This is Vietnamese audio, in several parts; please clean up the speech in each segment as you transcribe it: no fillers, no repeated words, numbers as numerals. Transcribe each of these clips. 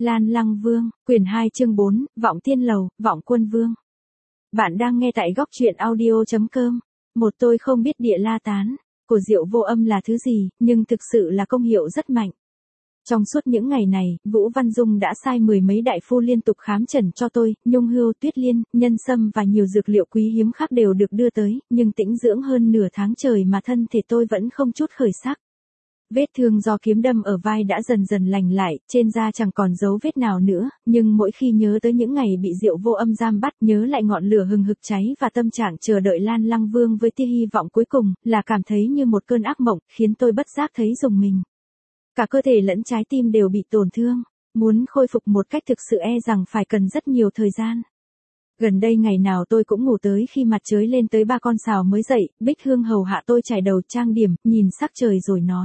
Lan Lăng Vương, quyển 2 chương 4, Vọng Tiên Lầu, Vọng Quân Vương. Bạn đang nghe tại góc truyện audio.com. Một tôi không biết địa la tán của Diệu Vô Âm là thứ gì, nhưng thực sự là công hiệu rất mạnh. Trong suốt những ngày này, Vũ Văn Dung đã sai mười mấy đại phu liên tục khám chẩn cho tôi, nhung hươu, tuyết liên, nhân sâm và nhiều dược liệu quý hiếm khác đều được đưa tới, nhưng tĩnh dưỡng hơn nửa tháng trời mà thân thể tôi vẫn không chút khởi sắc. Vết thương do kiếm đâm ở vai đã dần dần lành lại, trên da chẳng còn dấu vết nào nữa, nhưng mỗi khi nhớ tới những ngày bị Diệu Vô Âm giam bắt, nhớ lại ngọn lửa hừng hực cháy và tâm trạng chờ đợi Lan Lăng Vương với tia hy vọng cuối cùng, là cảm thấy như một cơn ác mộng, khiến tôi bất giác thấy rùng mình. Cả cơ thể lẫn trái tim đều bị tổn thương, muốn khôi phục một cách thực sự rằng phải cần rất nhiều thời gian. Gần đây ngày nào tôi cũng ngủ tới khi mặt trời lên tới 3 con sào mới dậy, Bích Hương hầu hạ tôi chải đầu trang điểm, nhìn sắc trời rồi nói.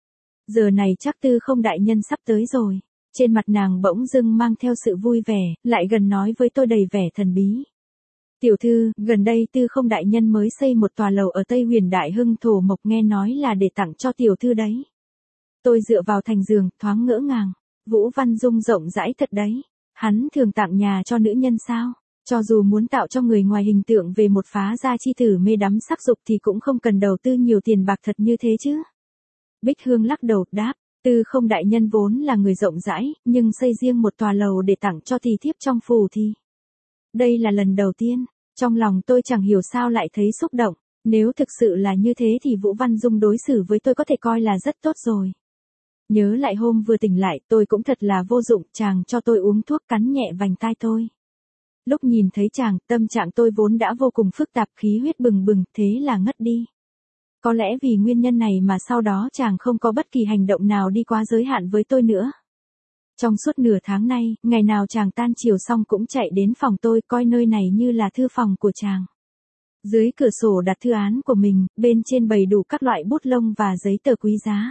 Giờ này chắc Tư Không đại nhân sắp tới rồi. Trên mặt nàng bỗng dưng mang theo sự vui vẻ, lại gần nói với tôi đầy vẻ thần bí. Tiểu thư, gần đây Tư Không đại nhân mới xây một tòa lầu ở Tây Huyền Đại Hưng Thổ Mộc, nghe nói là để tặng cho tiểu thư đấy. Tôi dựa vào thành giường, thoáng ngỡ ngàng. Vũ Văn Dung rộng rãi thật đấy. Hắn thường tặng nhà cho nữ nhân sao? Cho dù muốn tạo cho người ngoài hình tượng về một phá gia chi tử mê đắm sắc dục thì cũng không cần đầu tư nhiều tiền bạc thật như thế chứ. Bích Hương lắc đầu, đáp, Tư Không đại nhân vốn là người rộng rãi, nhưng xây riêng một tòa lầu để tặng cho tỷ thiếp trong phủ thì. Đây là lần đầu tiên, trong lòng tôi chẳng hiểu sao lại thấy xúc động, nếu thực sự là như thế thì Vũ Văn Dung đối xử với tôi có thể coi là rất tốt rồi. Nhớ lại hôm vừa tỉnh lại, tôi cũng thật là vô dụng, chàng cho tôi uống thuốc cắn nhẹ vành tai tôi. Lúc nhìn thấy chàng, tâm trạng tôi vốn đã vô cùng phức tạp, khí huyết bừng bừng, thế là ngất đi. Có lẽ vì nguyên nhân này mà sau đó chàng không có bất kỳ hành động nào đi quá giới hạn với tôi nữa. Trong suốt nửa tháng nay, ngày nào chàng tan chiều xong cũng chạy đến phòng tôi, coi nơi này như là thư phòng của chàng. Dưới cửa sổ đặt thư án của mình, bên trên bày đủ các loại bút lông và giấy tờ quý giá.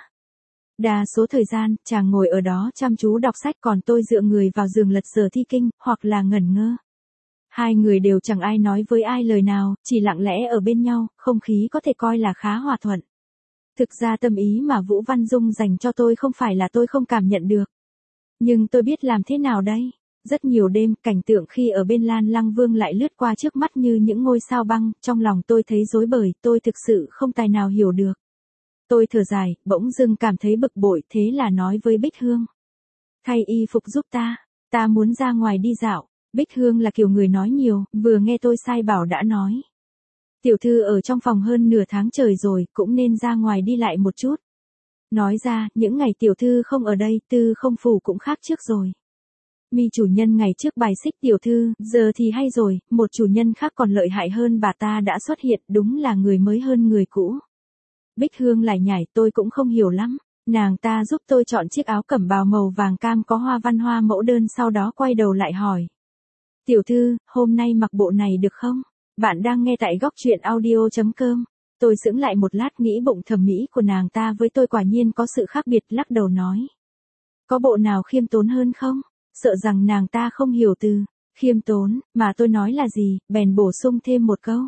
Đa số thời gian, chàng ngồi ở đó chăm chú đọc sách, còn tôi dựa người vào giường lật dở thi kinh, hoặc là ngẩn ngơ. Hai người đều chẳng ai nói với ai lời nào, chỉ lặng lẽ ở bên nhau, không khí có thể coi là khá hòa thuận. Thực ra tâm ý mà Vũ Văn Dung dành cho tôi không phải là tôi không cảm nhận được. Nhưng tôi biết làm thế nào đây? Rất nhiều đêm, cảnh tượng khi ở bên Lan Lăng Vương lại lướt qua trước mắt như những ngôi sao băng, trong lòng tôi thấy rối bời, tôi thực sự không tài nào hiểu được. Tôi thở dài, bỗng dưng cảm thấy bực bội, thế là nói với Bích Hương. Thay y phục giúp ta muốn ra ngoài đi dạo. Bích Hương là kiểu người nói nhiều, vừa nghe tôi sai bảo đã nói. Tiểu thư ở trong phòng hơn nửa tháng trời rồi, cũng nên ra ngoài đi lại một chút. Nói ra, những ngày tiểu thư không ở đây, Tư Không phủ cũng khác trước rồi. Mi chủ nhân ngày trước bài xích tiểu thư, giờ thì hay rồi, một chủ nhân khác còn lợi hại hơn bà ta đã xuất hiện, đúng là người mới hơn người cũ. Bích Hương lại nhảy, tôi cũng không hiểu lắm. Nàng ta giúp tôi chọn chiếc áo cẩm bào màu vàng cam có hoa văn hoa mẫu đơn, sau đó quay đầu lại hỏi. Tiểu thư, hôm nay mặc bộ này được không? Bạn đang nghe tại góc truyện audio.com. Tôi sững lại một lát, nghĩ bụng thẩm mỹ của nàng ta với tôi quả nhiên có sự khác biệt, lắc đầu nói. Có bộ nào khiêm tốn hơn không? Sợ rằng nàng ta không hiểu từ khiêm tốn mà tôi nói là gì, bèn bổ sung thêm một câu.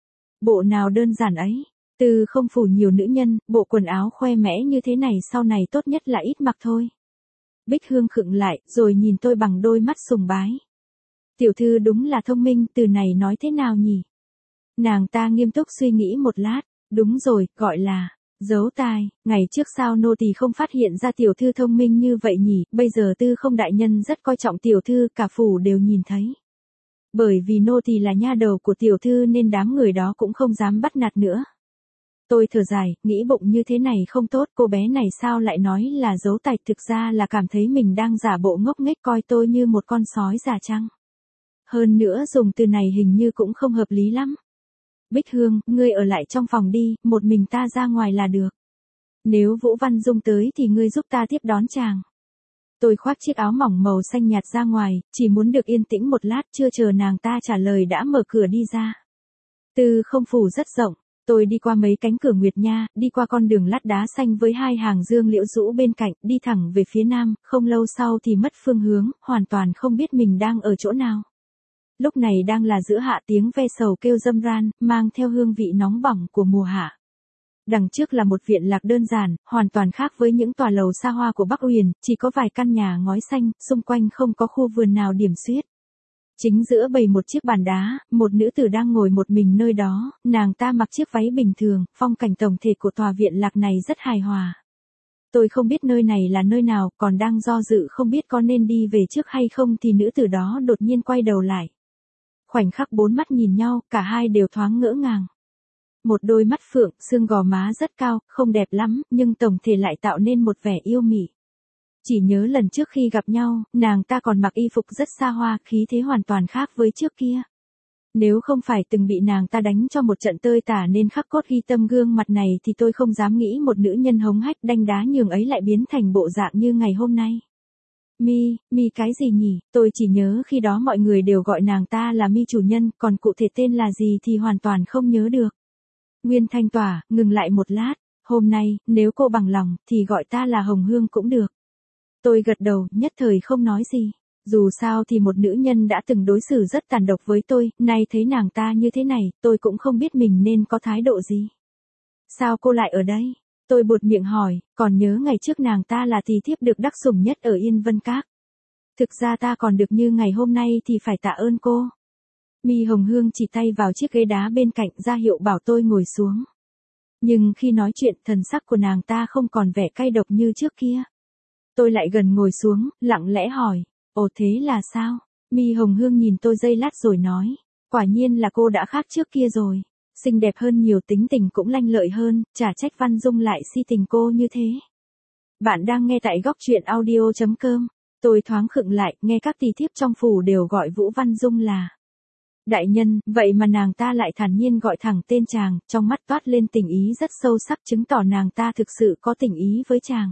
Bộ nào đơn giản ấy? Tư Không phủ nhiều nữ nhân, bộ quần áo khoe mẽ như thế này sau này tốt nhất là ít mặc thôi. Bích Hương khựng lại, rồi nhìn tôi bằng đôi mắt sùng bái. Tiểu thư đúng là thông minh, từ này nói thế nào nhỉ? Nàng ta nghiêm túc suy nghĩ một lát, đúng rồi, gọi là giấu tai, ngày trước sao nô tỳ không phát hiện ra tiểu thư thông minh như vậy nhỉ, bây giờ Tư Không đại nhân rất coi trọng tiểu thư, cả phủ đều nhìn thấy. Bởi vì nô tỳ là nha đầu của tiểu thư nên đám người đó cũng không dám bắt nạt nữa. Tôi thở dài, nghĩ bụng như thế này không tốt, cô bé này sao lại nói là giấu tài, thực ra là cảm thấy mình đang giả bộ ngốc nghếch, coi tôi như một con sói già chăng. Hơn nữa dùng từ này hình như cũng không hợp lý lắm. Bích Hương, ngươi ở lại trong phòng đi, một mình ta ra ngoài là được. Nếu Vũ Văn Dung tới thì ngươi giúp ta tiếp đón chàng. Tôi khoác chiếc áo mỏng màu xanh nhạt ra ngoài, chỉ muốn được yên tĩnh một lát, chưa chờ nàng ta trả lời đã mở cửa đi ra. Tư Không phủ rất rộng, tôi đi qua mấy cánh cửa nguyệt nha, đi qua con đường lát đá xanh với hai hàng dương liễu rũ bên cạnh, đi thẳng về phía nam, không lâu sau thì mất phương hướng, hoàn toàn không biết mình đang ở chỗ nào. Lúc này đang là giữa hạ, tiếng ve sầu kêu râm ran, mang theo hương vị nóng bỏng của mùa hạ. Đằng trước là một viện lạc đơn giản, hoàn toàn khác với những tòa lầu xa hoa của Bắc Uyển, chỉ có vài căn nhà ngói xanh, xung quanh không có khu vườn nào điểm xuyết. Chính giữa bày một chiếc bàn đá, một nữ tử đang ngồi một mình nơi đó, nàng ta mặc chiếc váy bình thường, phong cảnh tổng thể của tòa viện lạc này rất hài hòa. Tôi không biết nơi này là nơi nào, còn đang do dự không biết có nên đi về trước hay không thì nữ tử đó đột nhiên quay đầu lại. Khoảnh khắc bốn mắt nhìn nhau, cả hai đều thoáng ngỡ ngàng. Một đôi mắt phượng, xương gò má rất cao, không đẹp lắm, nhưng tổng thể lại tạo nên một vẻ yêu mị. Chỉ nhớ lần trước khi gặp nhau, nàng ta còn mặc y phục rất xa hoa, khí thế hoàn toàn khác với trước kia. Nếu không phải từng bị nàng ta đánh cho một trận tơi tả nên khắc cốt ghi tâm gương mặt này thì tôi không dám nghĩ một nữ nhân hống hách đanh đá nhường ấy lại biến thành bộ dạng như ngày hôm nay. Mi cái gì nhỉ, tôi chỉ nhớ khi đó mọi người đều gọi nàng ta là Mi chủ nhân, còn cụ thể tên là gì thì hoàn toàn không nhớ được. Nguyên Thanh tỏa, ngừng lại một lát, hôm nay, nếu cô bằng lòng, thì gọi ta là Hồng Hương cũng được. Tôi gật đầu, nhất thời không nói gì. Dù sao thì một nữ nhân đã từng đối xử rất tàn độc với tôi, nay thấy nàng ta như thế này, tôi cũng không biết mình nên có thái độ gì. Sao cô lại ở đây? Tôi buột miệng hỏi, còn nhớ ngày trước nàng ta là tỳ thiếp được đắc sủng nhất ở Yên Vân Các. Thực ra ta còn được như ngày hôm nay thì phải tạ ơn cô. Mi Hồng Hương chỉ tay vào chiếc ghế đá bên cạnh ra hiệu bảo tôi ngồi xuống. Nhưng khi nói chuyện thần sắc của nàng ta không còn vẻ cay độc như trước kia. Tôi lại gần ngồi xuống, lặng lẽ hỏi, ồ thế là sao? Mi Hồng Hương nhìn tôi giây lát rồi nói, quả nhiên là cô đã khác trước kia rồi. Xinh đẹp hơn nhiều, tính tình cũng lanh lợi hơn, chả trách Văn Dung lại si tình cô như thế. Bạn đang nghe tại góc truyện audio.com. Tôi thoáng khựng lại, nghe các tỳ thiếp trong phủ đều gọi Vũ Văn Dung là đại nhân, vậy mà nàng ta lại thản nhiên gọi thẳng tên chàng, trong mắt toát lên tình ý rất sâu sắc chứng tỏ nàng ta thực sự có tình ý với chàng.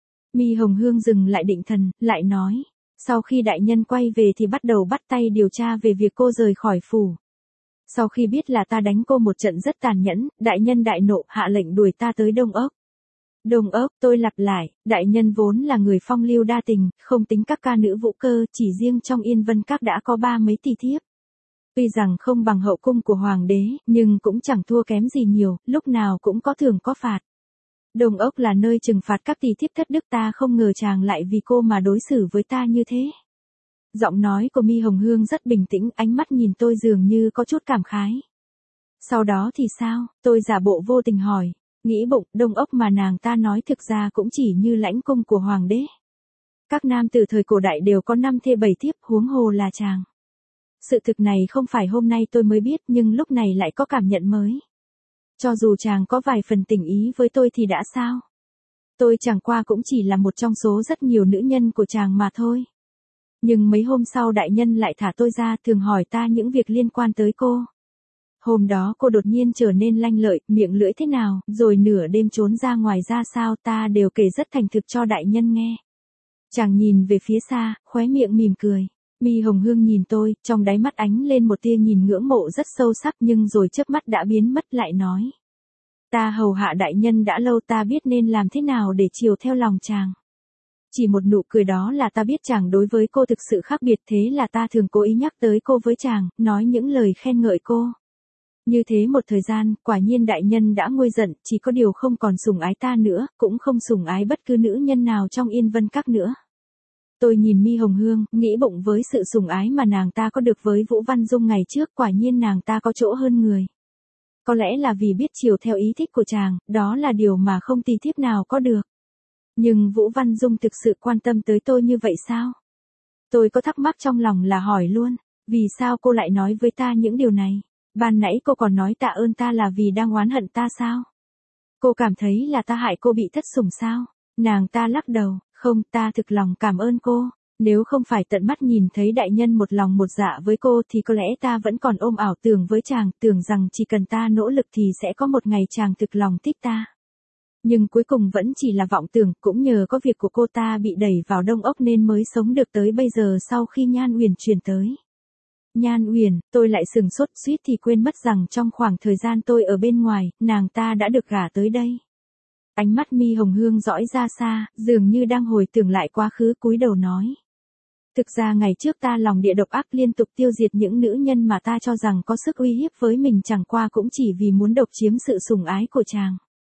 Mi Hồng Hương dừng lại định thần, lại nói, sau khi đại nhân quay về thì bắt đầu bắt tay điều tra về việc cô rời khỏi phủ. Sau khi biết là ta đánh cô một trận rất tàn nhẫn, đại nhân đại nộ hạ lệnh đuổi ta tới Đông Ốc. Đông Ốc, tôi lặp lại, đại nhân vốn là người phong lưu đa tình, không tính các ca nữ vũ cơ, chỉ riêng trong Yên Vân Các đã có 30 mấy tỳ thiếp. Tuy rằng không bằng hậu cung của hoàng đế, nhưng cũng chẳng thua kém gì nhiều, lúc nào cũng có thưởng có phạt. Đông Ốc là nơi trừng phạt các tỳ thiếp thất đức, ta không ngờ chàng lại vì cô mà đối xử với ta như thế. Giọng nói của Mi Hồng Hương rất bình tĩnh, ánh mắt nhìn tôi dường như có chút cảm khái. Sau đó thì sao? Tôi giả bộ vô tình hỏi, nghĩ bụng, Đông Ốc mà nàng ta nói thực ra cũng chỉ như lãnh cung của hoàng đế. Các nam từ thời cổ đại đều có 5 thê 7 thiếp, huống hồ là chàng. Sự thực này không phải hôm nay tôi mới biết, nhưng lúc này lại có cảm nhận mới. Cho dù chàng có vài phần tình ý với tôi thì đã sao? Tôi chẳng qua cũng chỉ là một trong số rất nhiều nữ nhân của chàng mà thôi. Nhưng mấy hôm sau đại nhân lại thả tôi ra, thường hỏi ta những việc liên quan tới cô. Hôm đó cô đột nhiên trở nên lanh lợi, miệng lưỡi thế nào, rồi nửa đêm trốn ra ngoài ra sao, ta đều kể rất thành thực cho đại nhân nghe. Chàng nhìn về phía xa, khóe miệng mỉm cười. Mi Hồng Hương nhìn tôi, trong đáy mắt ánh lên một tia nhìn ngưỡng mộ rất sâu sắc, nhưng rồi chớp mắt đã biến mất, lại nói. Ta hầu hạ đại nhân đã lâu, ta biết nên làm thế nào để chiều theo lòng chàng. Chỉ một nụ cười đó là ta biết chàng đối với cô thực sự khác biệt, thế là ta thường cố ý nhắc tới cô với chàng, nói những lời khen ngợi cô. Như thế một thời gian, quả nhiên đại nhân đã nguôi giận, chỉ có điều không còn sủng ái ta nữa, cũng không sủng ái bất cứ nữ nhân nào trong Yên Vân Các nữa. Tôi nhìn Mi Hồng Hương, nghĩ bụng với sự sủng ái mà nàng ta có được với Vũ Văn Dung ngày trước, quả nhiên nàng ta có chỗ hơn người. Có lẽ là vì biết chiều theo ý thích của chàng, đó là điều mà không tỳ thiếp nào có được. Nhưng Vũ Văn Dung thực sự quan tâm tới tôi như vậy sao? Tôi có thắc mắc trong lòng là hỏi luôn, vì sao cô lại nói với ta những điều này? Ban nãy cô còn nói tạ ơn ta là vì đang oán hận ta sao? Cô cảm thấy là ta hại cô bị thất sủng sao? Nàng ta lắc đầu, không, ta thực lòng cảm ơn cô. Nếu không phải tận mắt nhìn thấy đại nhân một lòng một dạ với cô thì có lẽ ta vẫn còn ôm ảo tưởng với chàng, tưởng rằng chỉ cần ta nỗ lực thì sẽ có một ngày chàng thực lòng thích ta. Nhưng cuối cùng vẫn chỉ là vọng tưởng, cũng nhờ có việc của cô ta bị đẩy vào Đông Ốc nên mới sống được tới bây giờ sau khi Nhan Uyển chuyển tới. Nhan Uyển, tôi lại sừng sốt suýt thì quên mất rằng trong khoảng thời gian tôi ở bên ngoài, nàng ta đã được gả tới đây. Ánh mắt Mi Hồng Hương dõi ra xa, dường như đang hồi tưởng lại quá khứ, cúi đầu nói. Thực ra ngày trước ta lòng địa độc ác liên tục tiêu diệt những nữ nhân mà ta cho rằng có sức uy hiếp với mình, chẳng qua cũng chỉ vì muốn độc chiếm sự sủng ái của chàng.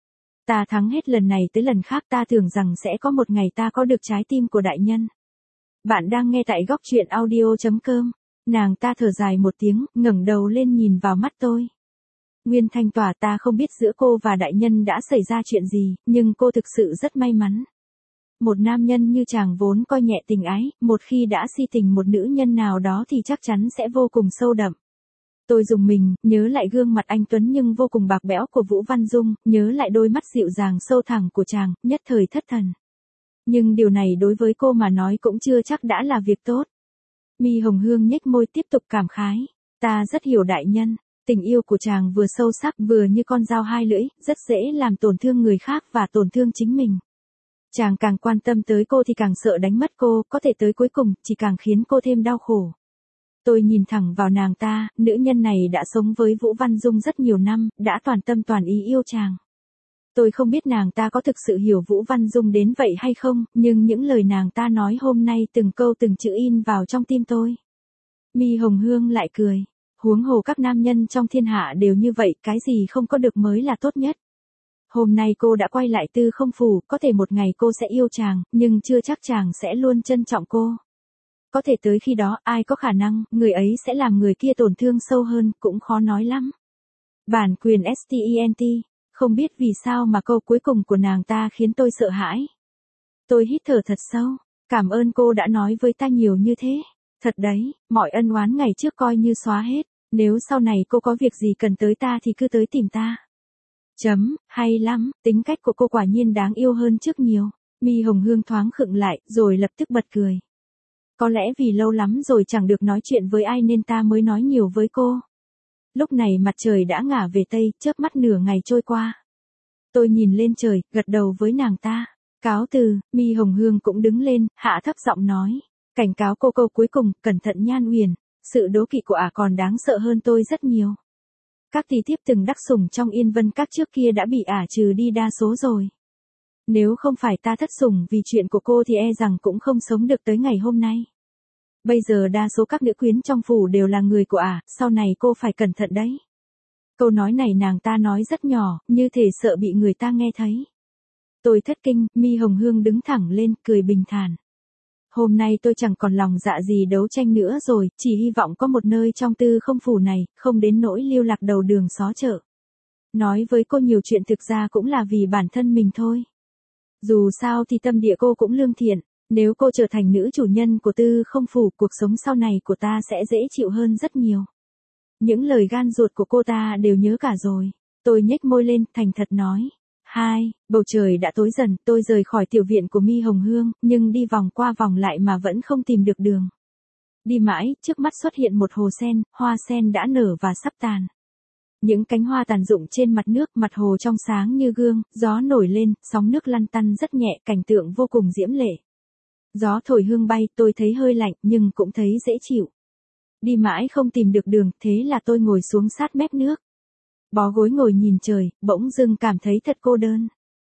Ta thắng hết lần này tới lần khác, ta tưởng rằng sẽ có một ngày ta có được trái tim của đại nhân. Bạn đang nghe tại góc truyện audio.com. Nàng ta thở dài một tiếng, ngẩng đầu lên nhìn vào mắt tôi. Nguyên Thanh Tỏa, ta không biết giữa cô và đại nhân đã xảy ra chuyện gì, nhưng cô thực sự rất may mắn. Một nam nhân như chàng vốn coi nhẹ tình ái, một khi đã si tình một nữ nhân nào đó thì chắc chắn sẽ vô cùng sâu đậm. Tôi rùng mình, nhớ lại gương mặt anh tuấn nhưng vô cùng bạc bẽo của Vũ Văn Dung, nhớ lại đôi mắt dịu dàng sâu thẳm của chàng, nhất thời thất thần. Nhưng điều này đối với cô mà nói cũng chưa chắc đã là việc tốt. Mi Hồng Hương nhếch môi tiếp tục cảm khái. Ta rất hiểu đại nhân, tình yêu của chàng vừa sâu sắc vừa như con dao hai lưỡi, rất dễ làm tổn thương người khác và tổn thương chính mình. Chàng càng quan tâm tới cô thì càng sợ đánh mất cô, có thể tới cuối cùng, chỉ càng khiến cô thêm đau khổ. Tôi nhìn thẳng vào nàng ta, nữ nhân này đã sống với Vũ Văn Dung rất nhiều năm, đã toàn tâm toàn ý yêu chàng. Tôi không biết nàng ta có thực sự hiểu Vũ Văn Dung đến vậy hay không, nhưng những lời nàng ta nói hôm nay từng câu từng chữ in vào trong tim tôi. Mi Hồng Hương lại cười. Huống hồ các nam nhân trong thiên hạ đều như vậy, cái gì không có được mới là tốt nhất. Hôm nay cô đã quay lại Tư Không Phủ, có thể một ngày cô sẽ yêu chàng, nhưng chưa chắc chàng sẽ luôn trân trọng cô. Có thể tới khi đó, ai có khả năng, người ấy sẽ làm người kia tổn thương sâu hơn, cũng khó nói lắm. Bản quyền STENT, không biết vì sao mà câu cuối cùng của nàng ta khiến tôi sợ hãi. Tôi hít thở thật sâu, cảm ơn cô đã nói với ta nhiều như thế. Thật đấy, mọi ân oán ngày trước coi như xóa hết, nếu sau này cô có việc gì cần tới ta thì cứ tới tìm ta. Hay lắm, tính cách của cô quả nhiên đáng yêu hơn trước nhiều. Mi Hồng Hương thoáng khựng lại, rồi lập tức bật cười. Có lẽ vì lâu lắm rồi chẳng được nói chuyện với ai nên ta mới nói nhiều với cô. Lúc này mặt trời đã ngả về tây, chớp mắt nửa ngày trôi qua. Tôi nhìn lên trời, gật đầu với nàng ta. Cáo từ, Mi Hồng Hương cũng đứng lên, hạ thấp giọng nói. Cảnh cáo cô câu cuối cùng, cẩn thận Nhan Uyển, sự đố kỵ của ả còn đáng sợ hơn tôi rất nhiều. Các tỷ thiếp từng đắc sủng trong Yên Vân Các trước kia đã bị ả trừ đi đa số rồi. Nếu không phải ta thất sủng vì chuyện của cô thì e rằng cũng không sống được tới ngày hôm nay. Bây giờ đa số các nữ quyến trong phủ đều là người của ả, sau này cô phải cẩn thận đấy. Câu nói này nàng ta nói rất nhỏ, như thể sợ bị người ta nghe thấy. Tôi thất kinh, Mi Hồng Hương đứng thẳng lên, cười bình thản. Hôm nay tôi chẳng còn lòng dạ gì đấu tranh nữa rồi, chỉ hy vọng có một nơi trong Tư Không Phủ này, không đến nỗi lưu lạc đầu đường xó chợ. Nói với cô nhiều chuyện thực ra cũng là vì bản thân mình thôi. Dù sao thì tâm địa cô cũng lương thiện, nếu cô trở thành nữ chủ nhân của Tư Không Phủ, cuộc sống sau này của ta sẽ dễ chịu hơn rất nhiều. Những lời gan ruột của cô ta đều nhớ cả rồi. Tôi nhếch môi lên, thành thật nói. Bầu trời đã tối dần, tôi rời khỏi tiểu viện của Mi Hồng Hương, nhưng đi vòng qua vòng lại mà vẫn không tìm được đường. Đi mãi, trước mắt xuất hiện một hồ sen, hoa sen đã nở và sắp tàn. Những cánh hoa tàn rụng trên mặt nước, mặt hồ trong sáng như gương, gió nổi lên, sóng nước lăn tăn rất nhẹ, cảnh tượng vô cùng diễm lệ. Gió thổi hương bay, tôi thấy hơi lạnh, nhưng cũng thấy dễ chịu. Đi mãi không tìm được đường, thế là tôi ngồi xuống sát mép nước. Bó gối ngồi nhìn trời, bỗng dưng cảm thấy thật cô đơn.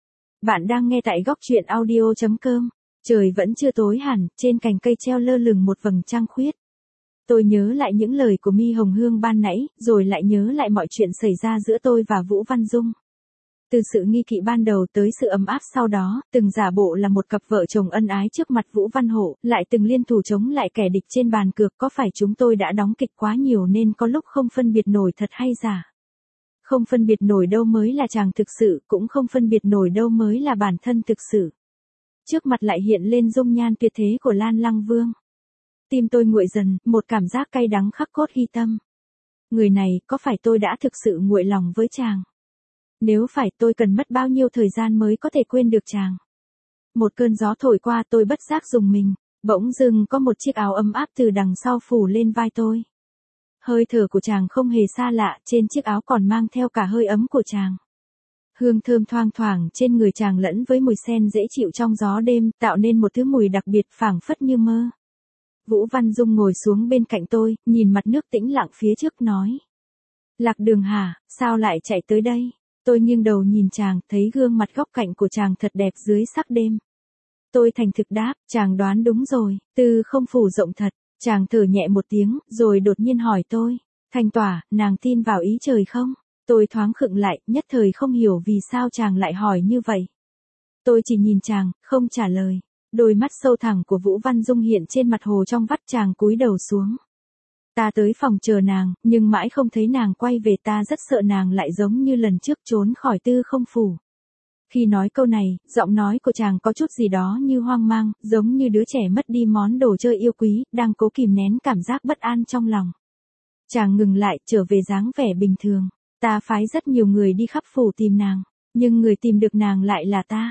Bạn đang nghe tại góc truyện audio.com. Trời vẫn chưa tối hẳn, trên cành cây treo lơ lửng một vầng trăng khuyết. Tôi nhớ lại những lời của Mi Hồng Hương ban nãy, rồi lại nhớ lại mọi chuyện xảy ra giữa tôi và Vũ Văn Dung. Từ sự nghi kỵ ban đầu tới sự ấm áp sau đó, từng giả bộ là một cặp vợ chồng ân ái trước mặt Vũ Văn Hộ, lại từng liên thủ chống lại kẻ địch trên bàn cược. Có phải chúng tôi đã đóng kịch quá nhiều nên có lúc không phân biệt nổi thật hay giả? Không phân biệt nổi đâu mới là chàng thực sự, cũng không phân biệt nổi đâu mới là bản thân thực sự. Trước mặt lại hiện lên dung nhan tuyệt thế của Lan Lăng Vương. Tim tôi nguội dần, một cảm giác cay đắng khắc cốt ghi tâm. Người này, có phải tôi đã thực sự nguội lòng với chàng? Nếu phải, tôi cần mất bao nhiêu thời gian mới có thể quên được chàng? Một cơn gió thổi qua, tôi bất giác rùng mình, bỗng dưng có một chiếc áo ấm áp từ đằng sau phủ lên vai tôi. Hơi thở của chàng không hề xa lạ, trên chiếc áo còn mang theo cả hơi ấm của chàng. Hương thơm thoang thoảng trên người chàng lẫn với mùi sen dễ chịu trong gió đêm, tạo nên một thứ mùi đặc biệt phảng phất như mơ. Vũ Văn Dung ngồi xuống bên cạnh tôi, nhìn mặt nước tĩnh lặng phía trước nói. Lạc Đường hả, sao lại chạy tới đây? Tôi nghiêng đầu nhìn chàng, thấy gương mặt góc cạnh của chàng thật đẹp dưới sắc đêm. Tôi thành thực đáp, chàng đoán đúng rồi, Tư Không Phủ rộng thật. Chàng thở nhẹ một tiếng, rồi đột nhiên hỏi tôi. Thanh Tỏa, nàng tin vào ý trời không? Tôi thoáng khựng lại, nhất thời không hiểu vì sao chàng lại hỏi như vậy. Tôi chỉ nhìn chàng, không trả lời. Đôi mắt sâu thẳm của Vũ Văn Dung hiện trên mặt hồ trong vắt, chàng cúi đầu xuống. Ta tới phòng chờ nàng, nhưng mãi không thấy nàng quay về, ta rất sợ nàng lại giống như lần trước trốn khỏi Tư Không phủ. Khi nói câu này, giọng nói của chàng có chút gì đó như hoang mang, giống như đứa trẻ mất đi món đồ chơi yêu quý, đang cố kìm nén cảm giác bất an trong lòng. Chàng ngừng lại, trở về dáng vẻ bình thường. Ta phái rất nhiều người đi khắp phủ tìm nàng, nhưng người tìm được nàng lại là ta.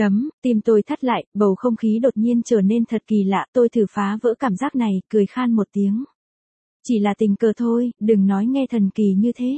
Tim tôi thắt lại, bầu không khí đột nhiên trở nên thật kỳ lạ, tôi thử phá vỡ cảm giác này, cười khan một tiếng. Chỉ là tình cờ thôi, đừng nói nghe thần kỳ như thế.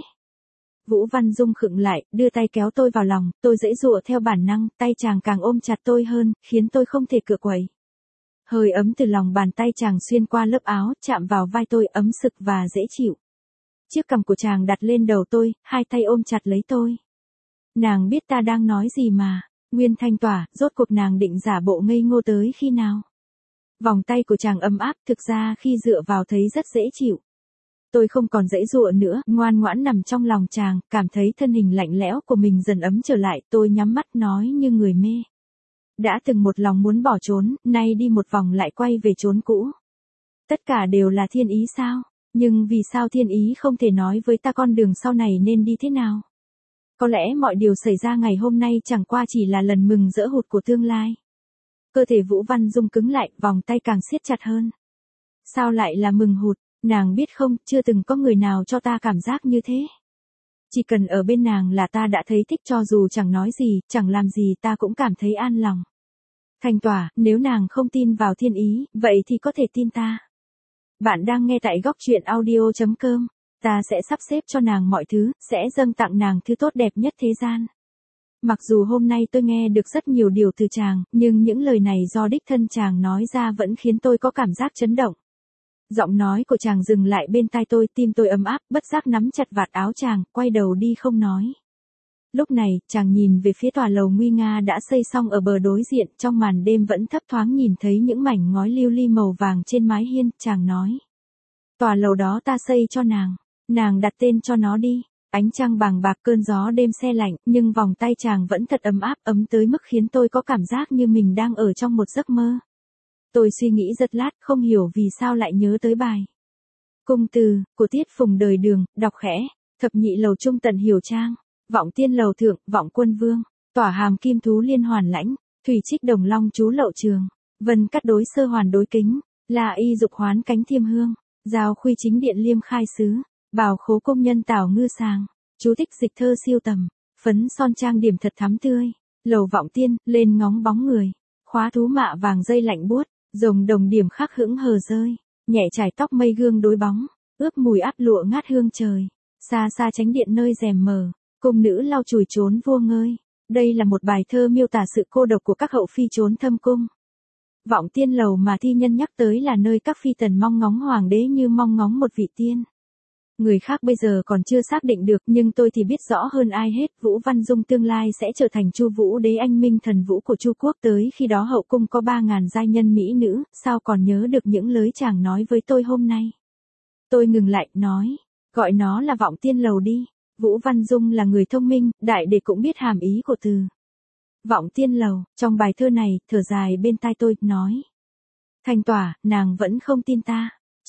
Vũ Văn Dung khựng lại, đưa tay kéo tôi vào lòng, tôi giãy giụa theo bản năng, tay chàng càng ôm chặt tôi hơn, khiến tôi không thể cựa quậy. Hơi ấm từ lòng bàn tay chàng xuyên qua lớp áo, chạm vào vai tôi, ấm sực và dễ chịu. Chiếc cằm của chàng đặt lên đầu tôi, hai tay ôm chặt lấy tôi. Nàng biết ta đang nói gì mà. Nguyên Thanh Tỏa, rốt cuộc nàng định giả bộ ngây ngô tới khi nào? Vòng tay của chàng ấm áp, thực ra khi dựa vào thấy rất dễ chịu. Tôi không còn giãy giụa nữa, ngoan ngoãn nằm trong lòng chàng, cảm thấy thân hình lạnh lẽo của mình dần ấm trở lại, tôi nhắm mắt nói như người mê. Đã từng một lòng muốn bỏ trốn, nay đi một vòng lại quay về chốn cũ. Tất cả đều là thiên ý sao? Nhưng vì sao thiên ý không thể nói với ta con đường sau này nên đi thế nào? Có lẽ mọi điều xảy ra ngày hôm nay chẳng qua chỉ là lần mừng rỡ hụt của tương lai. Cơ thể Vũ Văn Dung cứng lại, vòng tay càng siết chặt hơn. Sao lại là mừng hụt? Nàng biết không, chưa từng có người nào cho ta cảm giác như thế. Chỉ cần ở bên nàng là ta đã thấy thích, cho dù chẳng nói gì, chẳng làm gì ta cũng cảm thấy an lòng. Thanh Tỏa, nếu nàng không tin vào thiên ý, vậy thì có thể tin ta. Bạn đang nghe tại góc truyện audio.com. Ta sẽ sắp xếp cho nàng mọi thứ, sẽ dâng tặng nàng thứ tốt đẹp nhất thế gian. Mặc dù hôm nay tôi nghe được rất nhiều điều từ chàng, nhưng những lời này do đích thân chàng nói ra vẫn khiến tôi có cảm giác chấn động. Giọng nói của chàng dừng lại bên tai tôi, tim tôi ấm áp, bất giác nắm chặt vạt áo chàng, quay đầu đi không nói. Lúc này, chàng nhìn về phía tòa lầu nguy nga đã xây xong ở bờ đối diện, trong màn đêm vẫn thấp thoáng nhìn thấy những mảnh ngói lưu ly màu vàng trên mái hiên, chàng nói. Tòa lầu đó ta xây cho nàng đặt tên cho nó đi. Ánh trăng bàng bạc, cơn gió đêm se lạnh, nhưng vòng tay chàng vẫn thật ấm áp, ấm tới mức khiến tôi có cảm giác như mình đang ở trong một giấc mơ. Tôi suy nghĩ rất lát, không hiểu vì sao lại nhớ tới bài Cung Từ của Tiết Phùng Đời Đường, đọc khẽ. Thập nhị lầu trung tận hiểu trang, vọng tiên lầu thượng, vọng quân vương, tỏa hàm kim thú liên hoàn lãnh, thủy trích đồng long chú lậu trường, vân cắt đối sơ hoàn đối kính, là y dục hoán cánh thiêm hương, giao khuy chính điện liêm khai sứ, bào khố công nhân tảo ngư sàng, chú thích dịch thơ siêu tầm, phấn son trang điểm thật thắm tươi, lầu vọng tiên, lên ngóng bóng người, khóa thú mạ vàng dây lạnh buốt, rồng đồng điểm khắc hững hờ rơi, nhẹ trải tóc mây gương đối bóng, ướp mùi áp lụa ngát hương trời, xa xa tránh điện nơi rèm mờ, cung nữ lau chùi trốn vua ngơi. Đây là một bài thơ miêu tả sự cô độc của các hậu phi trốn thâm cung. Vọng tiên lầu mà thi nhân nhắc tới là nơi các phi tần mong ngóng hoàng đế như mong ngóng một vị tiên. Người khác bây giờ còn chưa xác định được, nhưng tôi thì biết rõ hơn ai hết, Vũ Văn Dung tương lai sẽ trở thành Chu Vũ Đế, anh minh thần vũ của Chu quốc, tới khi đó hậu cung có 3.000 giai nhân mỹ nữ, sao còn nhớ được những lời chàng nói với tôi hôm nay. Tôi ngừng lại, nói, gọi nó là vọng tiên lầu đi. Vũ Văn Dung là người thông minh, đại đệ cũng biết hàm ý của từ vọng tiên lầu. Trong bài thơ này, thở dài bên tai tôi, nói. Thanh Tỏa, nàng vẫn không tin ta.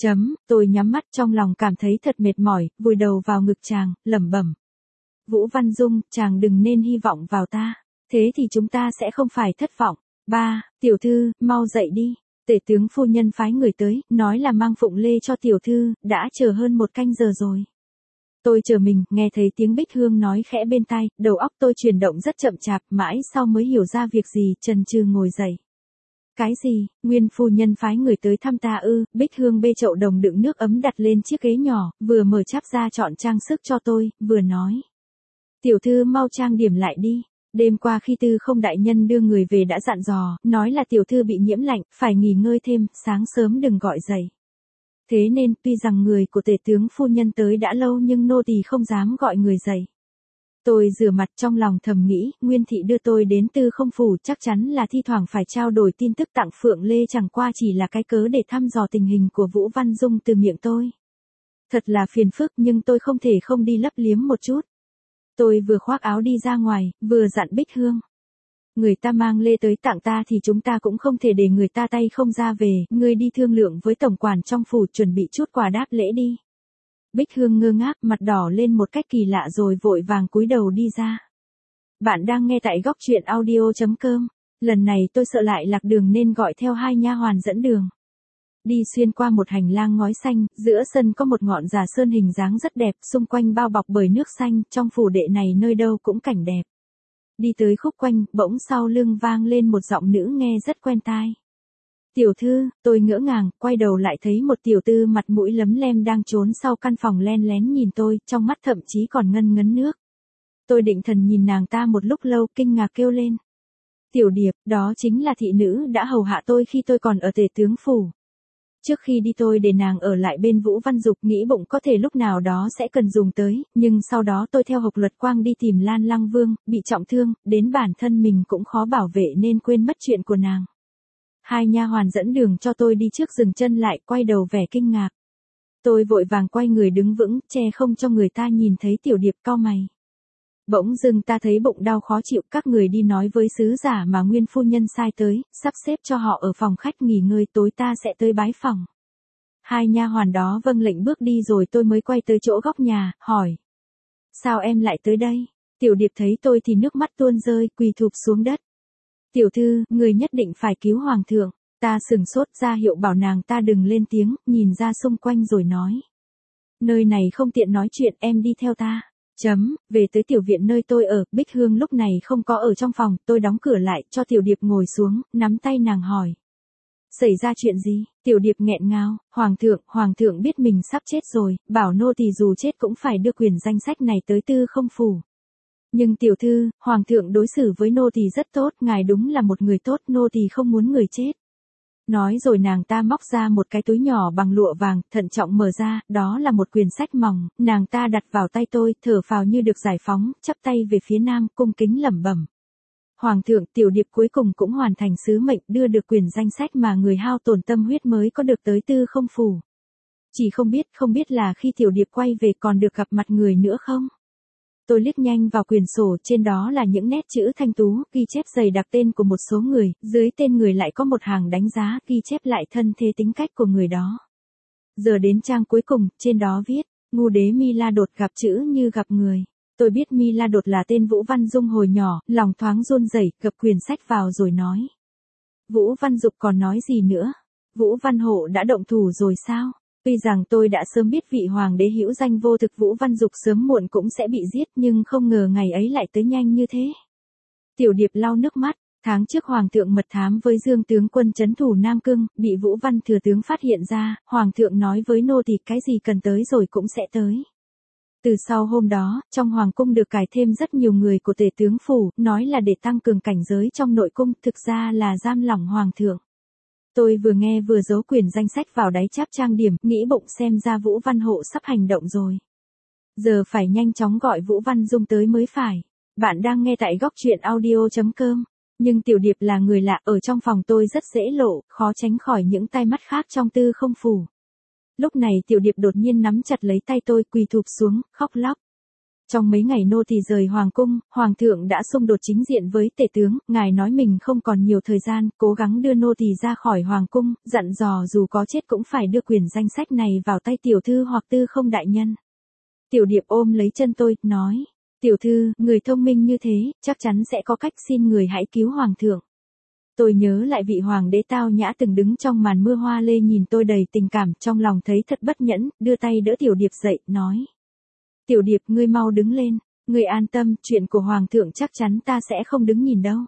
Tôi nhắm mắt, trong lòng cảm thấy thật mệt mỏi, vùi đầu vào ngực chàng, lẩm bẩm. Vũ Văn Dung, chàng đừng nên hy vọng vào ta. Thế thì chúng ta sẽ không phải thất vọng. Tiểu thư, mau dậy đi. Tể tướng phu nhân phái người tới, nói là mang phụng lê cho tiểu thư, đã chờ hơn 1 canh giờ rồi. Tôi chờ mình, nghe thấy tiếng Bích Hương nói khẽ bên tai, đầu óc tôi chuyển động rất chậm chạp, mãi sau mới hiểu ra việc gì, chần chừ ngồi dậy. Cái gì, Nguyên phu nhân phái người tới thăm ta ư? Bích Hương bê chậu đồng đựng nước ấm đặt lên chiếc ghế nhỏ, vừa mở cháp ra chọn trang sức cho tôi, vừa nói. Tiểu thư mau trang điểm lại đi. Đêm qua khi Tư Không đại nhân đưa người về đã dặn dò, nói là tiểu thư bị nhiễm lạnh, phải nghỉ ngơi thêm, sáng sớm đừng gọi dậy. Thế nên, tuy rằng người của tể tướng phu nhân tới đã lâu nhưng nô tỳ không dám gọi người dậy. Tôi rửa mặt, trong lòng thầm nghĩ, Nguyên thị đưa tôi đến Tư Không phủ, chắc chắn là thi thoảng phải trao đổi tin tức tặng Phượng Lê, chẳng qua chỉ là cái cớ để thăm dò tình hình của Vũ Văn Dung từ miệng tôi. Thật là phiền phức, nhưng tôi không thể không đi lấp liếm một chút. Tôi vừa khoác áo đi ra ngoài, vừa dặn Bích Hương. Người ta mang lễ tới tặng ta thì chúng ta cũng không thể để người ta tay không ra về, ngươi đi thương lượng với tổng quản trong phủ chuẩn bị chút quà đáp lễ đi. Bích Hương ngơ ngác, mặt đỏ lên một cách kỳ lạ rồi vội vàng cúi đầu đi ra. Bạn đang nghe tại góc truyện audio.com. Lần này tôi sợ lại lạc đường nên gọi theo hai nha hoàn dẫn đường. Đi xuyên qua một hành lang ngói xanh, giữa sân có một ngọn già sơn hình dáng rất đẹp, xung quanh bao bọc bởi nước xanh, trong phủ đệ này nơi đâu cũng cảnh đẹp. Đi tới khúc quanh, bỗng sau lưng vang lên một giọng nữ nghe rất quen tai. Tiểu thư, tôi ngỡ ngàng, quay đầu lại thấy một tiểu tư mặt mũi lấm lem đang trốn sau căn phòng len lén nhìn tôi, trong mắt thậm chí còn ngân ngấn nước. Tôi định thần nhìn nàng ta một lúc lâu, kinh ngạc kêu lên. Tiểu Điệp, đó chính là thị nữ đã hầu hạ tôi khi tôi còn ở Tề tướng phủ. Trước khi đi tôi để nàng ở lại bên Vũ Văn Dục, nghĩ bụng có thể lúc nào đó sẽ cần dùng tới, nhưng sau đó tôi theo Hộc Luật Quang đi tìm Lan Lăng Vương, bị trọng thương, đến bản thân mình cũng khó bảo vệ nên quên mất chuyện của nàng. Hai nha hoàn dẫn đường cho tôi đi trước dừng chân lại, quay đầu vẻ kinh ngạc. Tôi vội vàng quay người đứng vững, che không cho người ta nhìn thấy Tiểu Điệp cau mày. Bỗng dưng ta thấy bụng đau khó chịu, các người đi nói với sứ giả mà nguyên phu nhân sai tới, sắp xếp cho họ ở phòng khách nghỉ ngơi, tối ta sẽ tới bái phòng. Hai nha hoàn đó vâng lệnh bước đi rồi tôi mới quay tới chỗ góc nhà, hỏi. Sao em lại tới đây? Tiểu Điệp thấy tôi thì nước mắt tuôn rơi, quỳ thụp xuống đất. Tiểu thư, người nhất định phải cứu hoàng thượng. Ta sừng sốt, ra hiệu bảo nàng ta đừng lên tiếng, nhìn ra xung quanh rồi nói. Nơi này không tiện nói chuyện, em đi theo ta. Về tới tiểu viện nơi tôi ở, Bích Hương lúc này không có ở trong phòng, tôi đóng cửa lại, cho Tiểu Điệp ngồi xuống, nắm tay nàng hỏi. Xảy ra chuyện gì? Tiểu Điệp nghẹn ngào, Hoàng thượng biết mình sắp chết rồi, bảo nô tỳ dù chết cũng phải đưa quyền danh sách này tới Tư Không phủ. Nhưng tiểu thư, Hoàng thượng đối xử với nô tỳ rất tốt, ngài đúng là một người tốt, nô tỳ không muốn người chết. Nói rồi nàng ta móc ra một cái túi nhỏ bằng lụa vàng, thận trọng mở ra, đó là một quyển sách mỏng, nàng ta đặt vào tay tôi, thở phào như được giải phóng, chắp tay về phía nam, cung kính lẩm bẩm. Hoàng thượng, Tiểu Điệp cuối cùng cũng hoàn thành sứ mệnh, đưa được quyển danh sách mà người hao tổn tâm huyết mới có được tới Tư Không phủ. Chỉ không biết là khi Tiểu Điệp quay về còn được gặp mặt người nữa không? Tôi liếc nhanh vào quyển sổ, trên đó là những nét chữ thanh tú, ghi chép dày đặc tên của một số người, dưới tên người lại có một hàng đánh giá, ghi chép lại thân thế tính cách của người đó. Giờ đến trang cuối cùng, trên đó viết, ngu đế Mi La Đột gặp chữ như gặp người. Tôi biết Mi La Đột là tên Vũ Văn Dung hồi nhỏ, lòng thoáng run rẩy, gập quyển sách vào rồi nói. Vũ Văn Dục còn nói gì nữa? Vũ Văn Hộ đã động thủ rồi sao? Tuy rằng tôi đã sớm biết vị hoàng đế hữu danh vô thực Vũ Văn Dục sớm muộn cũng sẽ bị giết, nhưng không ngờ ngày ấy lại tới nhanh như thế. Tiểu Điệp lau nước mắt, tháng trước hoàng thượng mật thám với Dương tướng quân trấn thủ Nam Cương, bị Vũ Văn thừa tướng phát hiện ra, hoàng thượng nói với nô tỳ cái gì cần tới rồi cũng sẽ tới. Từ sau hôm đó, trong hoàng cung được cài thêm rất nhiều người của Tề tướng phủ, nói là để tăng cường cảnh giới trong nội cung, thực ra là giam lỏng hoàng thượng. Tôi vừa nghe vừa giấu quyển danh sách vào đáy cháp trang điểm, nghĩ bụng xem ra Vũ Văn Hộ sắp hành động rồi. Giờ phải nhanh chóng gọi Vũ Văn Dung tới mới phải. Bạn đang nghe tại góc truyện audio.com. Nhưng Tiểu Điệp là người lạ, ở trong phòng tôi rất dễ lộ, khó tránh khỏi những tai mắt khác trong Tư Không phủ. Lúc này Tiểu Điệp đột nhiên nắm chặt lấy tay tôi, quỳ thụp xuống, khóc lóc. Trong mấy ngày nô tỳ rời hoàng cung, hoàng thượng đã xung đột chính diện với Tề tướng, ngài nói mình không còn nhiều thời gian, cố gắng đưa nô tỳ ra khỏi hoàng cung, dặn dò dù có chết cũng phải đưa quyển danh sách này vào tay tiểu thư hoặc Tư Không đại nhân. Tiểu Điệp ôm lấy chân tôi, nói, tiểu thư, người thông minh như thế, chắc chắn sẽ có cách, xin người hãy cứu hoàng thượng. Tôi nhớ lại vị hoàng đế tao nhã từng đứng trong màn mưa hoa lê nhìn tôi đầy tình cảm, trong lòng thấy thật bất nhẫn, đưa tay đỡ Tiểu Điệp dậy, nói. Tiểu Điệp, ngươi mau đứng lên, ngươi an tâm, chuyện của hoàng thượng chắc chắn ta sẽ không đứng nhìn đâu.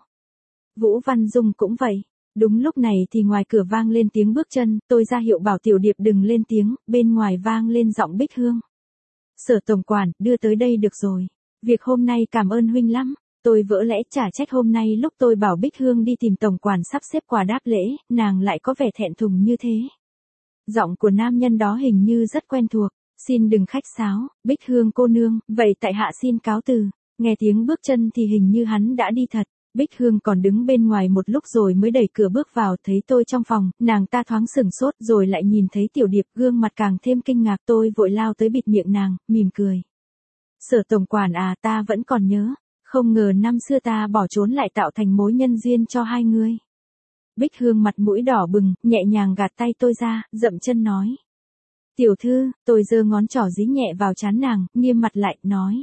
Vũ Văn Dung cũng vậy. Đúng lúc này thì ngoài cửa vang lên tiếng bước chân, tôi ra hiệu bảo Tiểu Điệp đừng lên tiếng, bên ngoài vang lên giọng Bích Hương. Sở tổng quản, đưa tới đây được rồi. Việc hôm nay cảm ơn huynh lắm. Tôi vỡ lẽ trả trách hôm nay lúc tôi bảo Bích Hương đi tìm tổng quản sắp xếp quà đáp lễ, nàng lại có vẻ thẹn thùng như thế. Giọng của nam nhân đó hình như rất quen thuộc. Xin đừng khách sáo, Bích Hương cô nương, vậy tại hạ xin cáo từ. Nghe tiếng bước chân thì hình như hắn đã đi thật. Bích Hương còn đứng bên ngoài một lúc rồi mới đẩy cửa bước vào, thấy tôi trong phòng, nàng ta thoáng sửng sốt rồi lại nhìn thấy Tiểu Điệp, gương mặt càng thêm kinh ngạc, tôi vội lao tới bịt miệng nàng, mỉm cười. Sở tổng quản à, ta vẫn còn nhớ, không ngờ năm xưa ta bỏ trốn lại tạo thành mối nhân duyên cho hai người. Bích Hương mặt mũi đỏ bừng, nhẹ nhàng gạt tay tôi ra, dậm chân nói. Tiểu thư, tôi giơ ngón trỏ dí nhẹ vào trán nàng, nghiêm mặt lại, nói.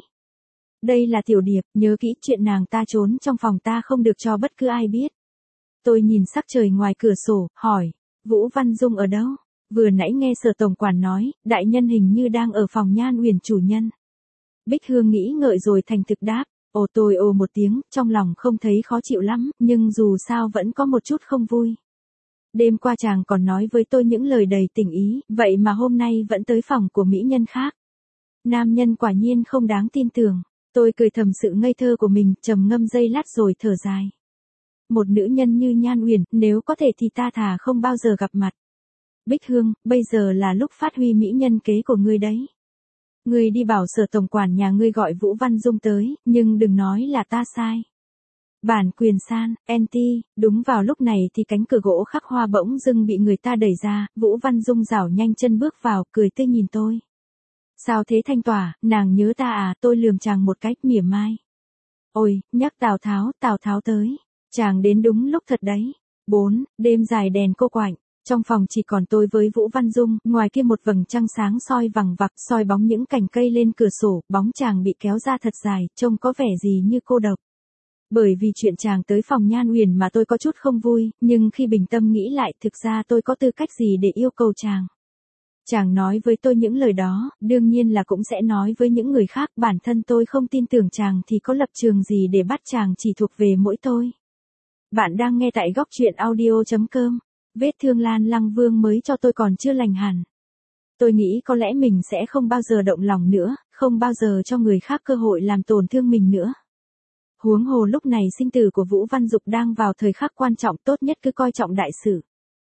Đây là Tiểu Điệp, nhớ kỹ chuyện nàng ta trốn trong phòng ta không được cho bất cứ ai biết. Tôi nhìn sắc trời ngoài cửa sổ, hỏi, Vũ Văn Dung ở đâu? Vừa nãy nghe Sở tổng quản nói, đại nhân hình như đang ở phòng Nhan Uyển chủ nhân. Bích Hương nghĩ ngợi rồi thành thực đáp, tôi ồ một tiếng, trong lòng không thấy khó chịu lắm, nhưng dù sao vẫn có một chút không vui. Đêm qua chàng còn nói với tôi những lời đầy tình ý, vậy mà hôm nay vẫn tới phòng của mỹ nhân khác. Nam nhân quả nhiên không đáng tin tưởng. Tôi cười thầm sự ngây thơ của mình, trầm ngâm giây lát rồi thở dài. Một nữ nhân như Nhan Uyển, nếu có thể thì ta thà không bao giờ gặp mặt. Bích Hương, bây giờ là lúc phát huy mỹ nhân kế của ngươi đấy. Ngươi đi bảo Sở tổng quản nhà ngươi gọi Vũ Văn Dung tới, nhưng đừng nói là ta sai. Bản quyền san, NT, đúng vào lúc này thì cánh cửa gỗ khắc hoa bỗng dưng bị người ta đẩy ra, Vũ Văn Dung rảo nhanh chân bước vào, cười tươi nhìn tôi. Sao thế Thanh Tỏa, nàng nhớ ta à, tôi lườm chàng một cách mỉa mai. Ôi, nhắc Tào Tháo tới, chàng đến đúng lúc thật đấy. 4, đêm dài đèn cô quạnh. Trong phòng chỉ còn tôi với Vũ Văn Dung, ngoài kia một vầng trăng sáng soi vằng vặc, soi bóng những cành cây lên cửa sổ, bóng chàng bị kéo ra thật dài, trông có vẻ gì như cô độc. Bởi vì chuyện chàng tới phòng Nhan Uyển mà tôi có chút không vui, nhưng khi bình tâm nghĩ lại thực ra tôi có tư cách gì để yêu cầu chàng. Chàng nói với tôi những lời đó, đương nhiên là cũng sẽ nói với những người khác, bản thân tôi không tin tưởng chàng thì có lập trường gì để bắt chàng chỉ thuộc về mỗi tôi. Bạn đang nghe tại góc truyện audio.com. Vết thương Lan Lăng Vương mới cho tôi còn chưa lành hẳn. Tôi nghĩ có lẽ mình sẽ không bao giờ động lòng nữa, không bao giờ cho người khác cơ hội làm tổn thương mình nữa. Huống hồ lúc này sinh tử của Vũ Văn Dục đang vào thời khắc quan trọng, tốt nhất cứ coi trọng đại sự.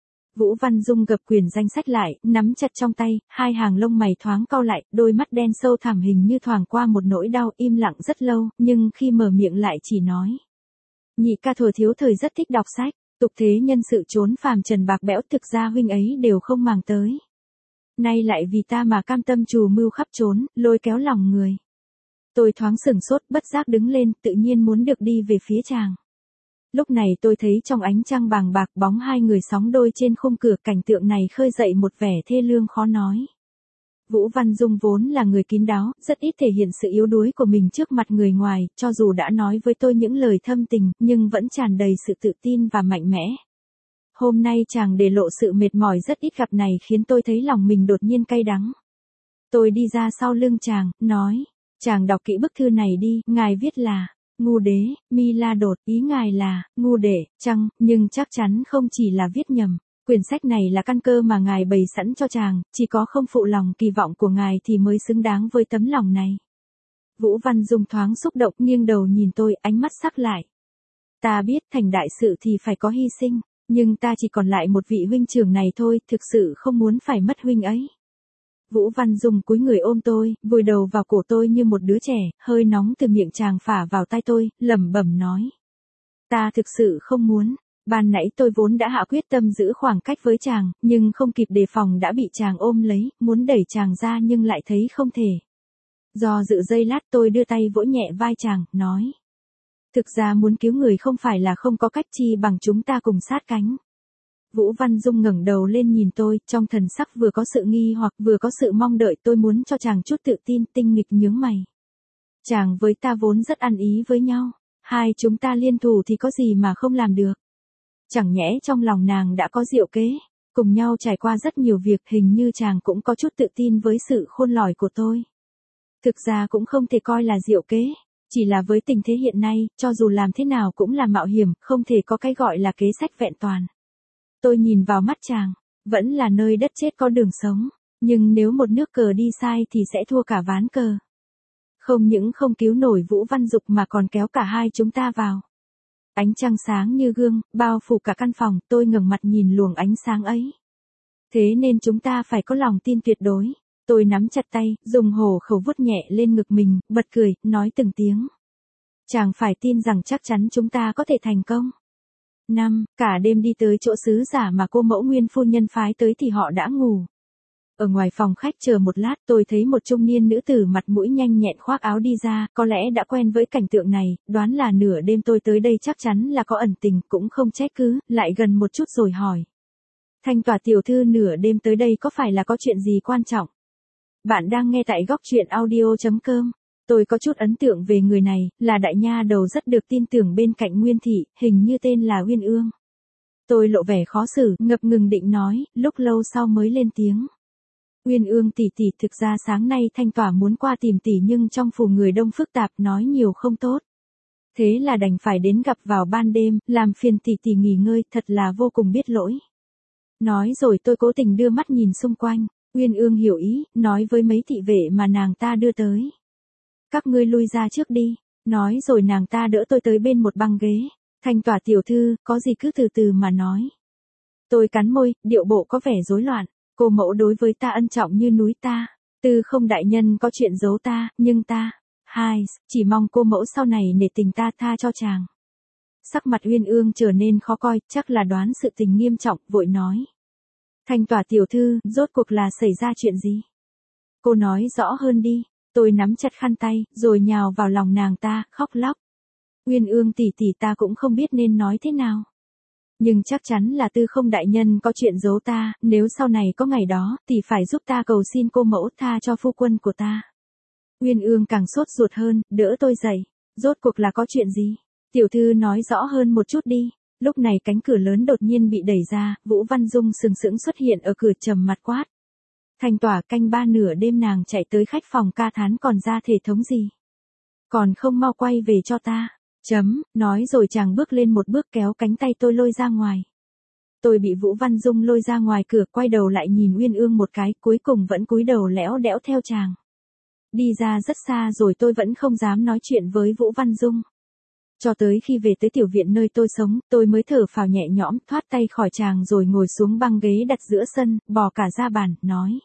Vũ Văn Dung gập quyển danh sách lại, nắm chặt trong tay, hai hàng lông mày thoáng cau lại, đôi mắt đen sâu thẳm hình như thoáng qua một nỗi đau, im lặng rất lâu, nhưng khi mở miệng lại chỉ nói. Nhị ca thuở thiếu thời rất thích đọc sách, tục thế nhân sự trốn phàm trần bạc bẽo, thực ra huynh ấy đều không màng tới. Nay lại vì ta mà cam tâm trù mưu khắp trốn, lôi kéo lòng người. Tôi thoáng sửng sốt, bất giác đứng lên, tự nhiên muốn được đi về phía chàng. Lúc này tôi thấy trong ánh trăng bàng bạc bóng hai người sóng đôi trên khung cửa, cảnh tượng này khơi dậy một vẻ thê lương khó nói. Vũ Văn Dung vốn là người kín đáo, rất ít thể hiện sự yếu đuối của mình trước mặt người ngoài, cho dù đã nói với tôi những lời thâm tình, nhưng vẫn tràn đầy sự tự tin và mạnh mẽ. Hôm nay chàng để lộ sự mệt mỏi rất ít gặp này khiến tôi thấy lòng mình đột nhiên cay đắng. Tôi đi ra sau lưng chàng, nói, chàng đọc kỹ bức thư này đi, ngài viết là, Ngu đế, Mi La Đột, ý ngài là, ngu đệ, chăng, nhưng chắc chắn không chỉ là viết nhầm. Quyển sách này là căn cơ mà ngài bày sẵn cho chàng, chỉ có không phụ lòng kỳ vọng của ngài thì mới xứng đáng với tấm lòng này. Vũ Văn Dung thoáng xúc động, nghiêng đầu nhìn tôi, ánh mắt sắc lại. Ta biết thành đại sự thì phải có hy sinh, nhưng ta chỉ còn lại một vị huynh trưởng này thôi, thực sự không muốn phải mất huynh ấy. Vũ Văn Dung cúi người ôm tôi, vùi đầu vào cổ tôi như một đứa trẻ, hơi nóng từ miệng chàng phả vào tai tôi, lẩm bẩm nói. Ta thực sự không muốn. Ban nãy tôi vốn đã hạ quyết tâm giữ khoảng cách với chàng, nhưng không kịp đề phòng đã bị chàng ôm lấy, muốn đẩy chàng ra nhưng lại thấy không thể. Do dự giây lát tôi đưa tay vỗ nhẹ vai chàng, nói. Thực ra muốn cứu người không phải là không có cách, chi bằng chúng ta cùng sát cánh. Vũ Văn Dung ngẩng đầu lên nhìn tôi, trong thần sắc vừa có sự nghi hoặc vừa có sự mong đợi, tôi muốn cho chàng chút tự tin, tinh nghịch nhướng mày. Chàng với ta vốn rất ăn ý với nhau, hai chúng ta liên thủ thì có gì mà không làm được. Chẳng nhẽ trong lòng nàng đã có diệu kế, cùng nhau trải qua rất nhiều việc, hình như chàng cũng có chút tự tin với sự khôn lỏi của tôi. Thực ra cũng không thể coi là diệu kế, chỉ là với tình thế hiện nay, cho dù làm thế nào cũng là mạo hiểm, không thể có cái gọi là kế sách vẹn toàn. Tôi nhìn vào mắt chàng, vẫn là nơi đất chết có đường sống, nhưng nếu một nước cờ đi sai thì sẽ thua cả ván cờ. Không những không cứu nổi Vũ Văn Dục mà còn kéo cả hai chúng ta vào. Ánh trăng sáng như gương, bao phủ cả căn phòng, tôi ngẩng mặt nhìn luồng ánh sáng ấy. Thế nên chúng ta phải có lòng tin tuyệt đối. Tôi nắm chặt tay, dùng hổ khẩu vuốt nhẹ lên ngực mình, bật cười, nói từng tiếng. Chàng phải tin rằng chắc chắn chúng ta có thể thành công. Cả đêm đi tới chỗ sứ giả mà cô mẫu nguyên phu nhân phái tới thì họ đã ngủ. Ở ngoài phòng khách chờ một lát tôi thấy một trung niên nữ tử mặt mũi nhanh nhẹn khoác áo đi ra, có lẽ đã quen với cảnh tượng này, đoán là nửa đêm tôi tới đây chắc chắn là có ẩn tình, cũng không trách cứ, lại gần một chút rồi hỏi. Thanh Tỏa tiểu thư nửa đêm tới đây có phải là có chuyện gì quan trọng? Bạn đang nghe tại góc truyện audio.com. Tôi có chút ấn tượng về người này, là đại nha đầu rất được tin tưởng bên cạnh Nguyên Thị, hình như tên là Uyên Ương. Tôi lộ vẻ khó xử, ngập ngừng định nói, lúc lâu sau mới lên tiếng. Uyên Ương tỷ tỷ, thực ra sáng nay Thanh Tỏa muốn qua tìm tỷ nhưng trong phủ người đông phức tạp, nói nhiều không tốt. Thế là đành phải đến gặp vào ban đêm, làm phiền tỷ tỷ nghỉ ngơi, thật là vô cùng biết lỗi. Nói rồi tôi cố tình đưa mắt nhìn xung quanh, Uyên Ương hiểu ý, nói với mấy thị vệ mà nàng ta đưa tới. Các ngươi lui ra trước đi, nói rồi nàng ta đỡ tôi tới bên một băng ghế. Thanh Tỏa tiểu thư, có gì cứ từ từ mà nói. Tôi cắn môi, điệu bộ có vẻ rối loạn. Cô mẫu đối với ta ân trọng như núi ta. Tư không đại nhân có chuyện giấu ta, nhưng ta, chỉ mong cô mẫu sau này nể tình ta tha cho chàng. Sắc mặt Uyên Ương trở nên khó coi, chắc là đoán sự tình nghiêm trọng, vội nói. Thanh Tỏa tiểu thư, rốt cuộc là xảy ra chuyện gì? Cô nói rõ hơn đi. Tôi nắm chặt khăn tay, rồi nhào vào lòng nàng ta, khóc lóc. Uyên Ương tỷ tỷ, ta cũng không biết nên nói thế nào. Nhưng chắc chắn là Tư không đại nhân có chuyện giấu ta, nếu sau này có ngày đó, thì phải giúp ta cầu xin cô mẫu tha cho phu quân của ta. Uyên Ương càng sốt ruột hơn, đỡ tôi dậy. Rốt cuộc là có chuyện gì? Tiểu thư nói rõ hơn một chút đi. Lúc này cánh cửa lớn đột nhiên bị đẩy ra, Vũ Văn Dung sừng sững xuất hiện ở cửa, trầm mặt quát. Thanh Tỏa, canh ba nửa đêm nàng chạy tới khách phòng ca thán còn ra thể thống gì? Còn không mau quay về cho ta. Nói rồi chàng bước lên một bước kéo cánh tay tôi lôi ra ngoài. Tôi bị Vũ Văn Dung lôi ra ngoài cửa, quay đầu lại nhìn Uyên Ương một cái, cuối cùng vẫn cúi đầu lẽo đẽo theo chàng. Đi ra rất xa rồi tôi vẫn không dám nói chuyện với Vũ Văn Dung. Cho tới khi về tới tiểu viện nơi tôi sống, tôi mới thở phào nhẹ nhõm, thoát tay khỏi chàng rồi ngồi xuống băng ghế đặt giữa sân, bò cả ra bàn, nói.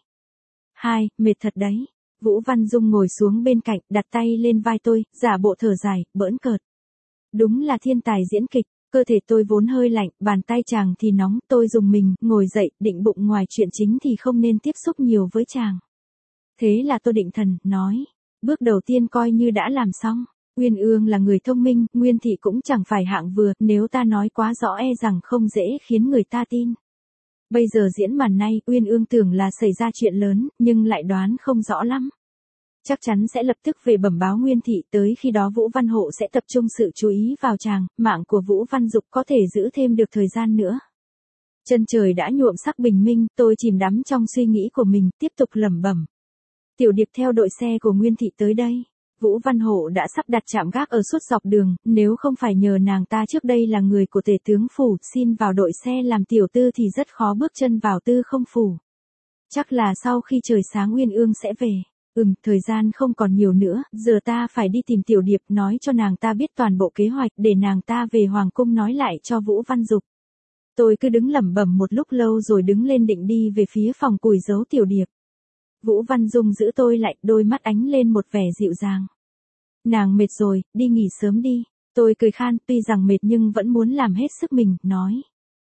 Mệt thật đấy. Vũ Văn Dung ngồi xuống bên cạnh, đặt tay lên vai tôi, giả bộ thở dài, bỡn cợt. Đúng là thiên tài diễn kịch, cơ thể tôi vốn hơi lạnh, bàn tay chàng thì nóng, tôi dùng mình, ngồi dậy, định bụng ngoài chuyện chính thì không nên tiếp xúc nhiều với chàng. Thế là tôi định thần, nói. Bước đầu tiên coi như đã làm xong. Uyên Ương là người thông minh, Nguyên Thị cũng chẳng phải hạng vừa, nếu ta nói quá rõ e rằng không dễ khiến người ta tin. Bây giờ diễn màn này, Uyên Ương tưởng là xảy ra chuyện lớn, nhưng lại đoán không rõ lắm. Chắc chắn sẽ lập tức về bẩm báo Nguyên Thị, tới khi đó Vũ Văn Hộ sẽ tập trung sự chú ý vào chàng, mạng của Vũ Văn Dục có thể giữ thêm được thời gian nữa. Chân trời đã nhuộm sắc bình minh, tôi chìm đắm trong suy nghĩ của mình, tiếp tục lẩm bẩm. Tiểu Điệp theo đội xe của Nguyên Thị tới đây. Vũ Văn Hộ đã sắp đặt trạm gác ở suốt dọc đường, nếu không phải nhờ nàng ta trước đây là người của Tề tướng phủ, xin vào đội xe làm tiểu tư thì rất khó bước chân vào Tư không phủ. Chắc là sau khi trời sáng Uyên Ương sẽ về. Thời gian không còn nhiều nữa, giờ ta phải đi tìm Tiểu Điệp, nói cho nàng ta biết toàn bộ kế hoạch, để nàng ta về hoàng cung nói lại cho Vũ Văn Dục. Tôi cứ đứng lẩm bẩm một lúc lâu rồi đứng lên định đi về phía phòng củi giấu Tiểu Điệp. Vũ Văn Dung giữ tôi lại, đôi mắt ánh lên một vẻ dịu dàng. Nàng mệt rồi, đi nghỉ sớm đi. Tôi cười khan, tuy rằng mệt nhưng vẫn muốn làm hết sức mình, nói.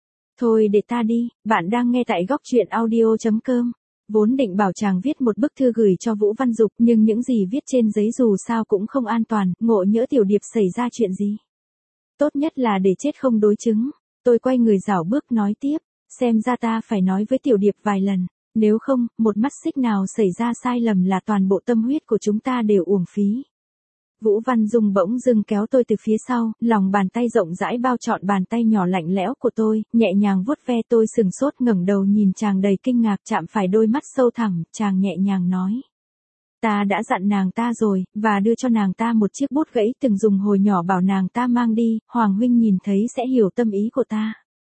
Thôi để ta đi, bạn đang nghe tại góc truyện audio.com. Vốn định bảo chàng viết một bức thư gửi cho Vũ Văn Dục, nhưng những gì viết trên giấy dù sao cũng không an toàn, ngộ nhỡ Tiểu Điệp xảy ra chuyện gì. Tốt nhất là để chết không đối chứng. Tôi quay người rảo bước nói tiếp, xem ra ta phải nói với Tiểu Điệp vài lần, nếu không, một mắt xích nào xảy ra sai lầm là toàn bộ tâm huyết của chúng ta đều uổng phí. Vũ Văn Dung bỗng dưng kéo tôi từ phía sau, lòng bàn tay rộng rãi bao trọn bàn tay nhỏ lạnh lẽo của tôi, nhẹ nhàng vuốt ve tôi, sừng sốt ngẩng đầu nhìn chàng đầy kinh ngạc, chạm phải đôi mắt sâu thẳm, chàng nhẹ nhàng nói. Ta đã dặn nàng ta rồi, và đưa cho nàng ta một chiếc bút gãy từng dùng hồi nhỏ, bảo nàng ta mang đi, Hoàng huynh nhìn thấy sẽ hiểu tâm ý của ta.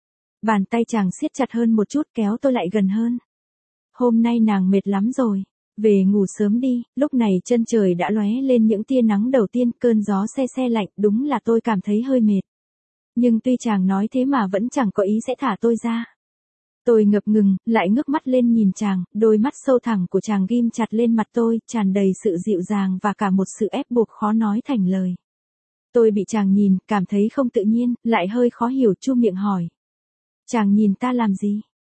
Bàn tay chàng siết chặt hơn một chút, kéo tôi lại gần hơn. Hôm nay nàng mệt lắm rồi. Về ngủ sớm đi. Lúc này chân trời đã lóe lên những tia nắng đầu tiên, cơn gió se se lạnh, đúng là tôi cảm thấy hơi mệt. Nhưng tuy chàng nói thế mà vẫn chẳng có ý sẽ thả tôi ra. Tôi ngập ngừng, lại ngước mắt lên nhìn chàng, đôi mắt sâu thẳm của chàng ghim chặt lên mặt tôi, tràn đầy sự dịu dàng và cả một sự ép buộc khó nói thành lời. Tôi bị chàng nhìn, cảm thấy không tự nhiên, lại hơi khó hiểu, chu miệng hỏi. Chàng nhìn ta làm gì?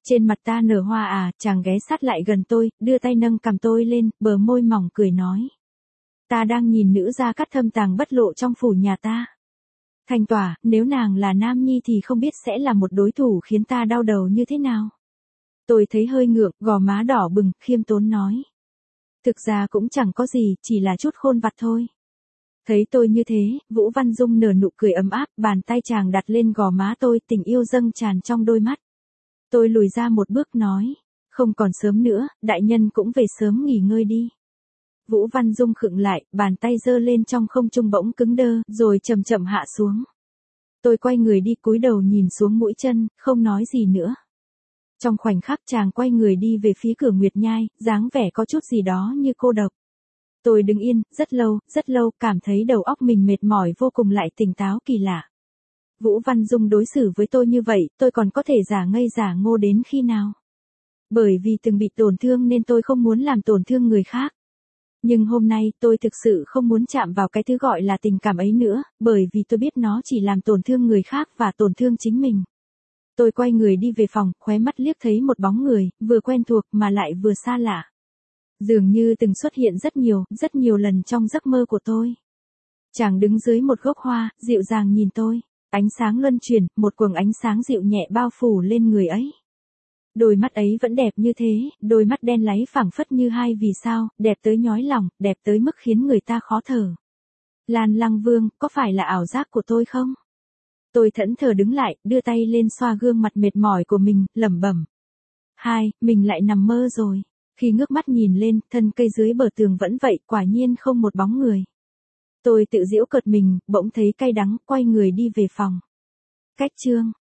Trên mặt ta nở hoa à, chàng ghé sát lại gần tôi, đưa tay nâng cằm tôi lên, bờ môi mỏng cười nói. Ta đang nhìn nữ gia cát thâm tàng bất lộ trong phủ nhà ta. Thành Tỏa, nếu nàng là nam nhi thì không biết sẽ là một đối thủ khiến ta đau đầu như thế nào. Tôi thấy hơi ngượng, gò má đỏ bừng, khiêm tốn nói. Thực ra cũng chẳng có gì, chỉ là chút khôn vặt thôi. Thấy tôi như thế, Vũ Văn Dung nở nụ cười ấm áp, bàn tay chàng đặt lên gò má tôi, tình yêu dâng tràn trong đôi mắt. Tôi lùi ra một bước nói, không còn sớm nữa, đại nhân cũng về sớm nghỉ ngơi đi. Vũ Văn Dung khựng lại, bàn tay giơ lên trong không trung bỗng cứng đơ, rồi chậm chậm hạ xuống. Tôi quay người đi cúi đầu nhìn xuống mũi chân, không nói gì nữa. Trong khoảnh khắc chàng quay người đi về phía cửa Nguyệt Nhai, dáng vẻ có chút gì đó như cô độc. Tôi đứng yên, rất lâu, cảm thấy đầu óc mình mệt mỏi vô cùng lại tỉnh táo kỳ lạ. Vũ Văn Dung đối xử với tôi như vậy, tôi còn có thể giả ngây giả ngô đến khi nào? Bởi vì từng bị tổn thương nên tôi không muốn làm tổn thương người khác. Nhưng hôm nay tôi thực sự không muốn chạm vào cái thứ gọi là tình cảm ấy nữa, bởi vì tôi biết nó chỉ làm tổn thương người khác và tổn thương chính mình. Tôi quay người đi về phòng, khóe mắt liếc thấy một bóng người, vừa quen thuộc mà lại vừa xa lạ. Dường như từng xuất hiện rất nhiều lần trong giấc mơ của tôi. Chàng đứng dưới một gốc hoa, dịu dàng nhìn tôi. Ánh sáng luân chuyển, một quầng ánh sáng dịu nhẹ bao phủ lên người ấy. Đôi mắt ấy vẫn đẹp như thế, đôi mắt đen láy phảng phất như hai vì sao, đẹp tới nhói lòng, đẹp tới mức khiến người ta khó thở. Lan Lăng Vương, có phải là ảo giác của tôi không? Tôi thẫn thờ đứng lại, đưa tay lên xoa gương mặt mệt mỏi của mình, lẩm bẩm. Mình lại nằm mơ rồi. Khi ngước mắt nhìn lên, thân cây dưới bờ tường vẫn vậy, quả nhiên không một bóng người. Tôi tự giễu cợt mình, bỗng thấy cay đắng, quay người đi về phòng. Cách chương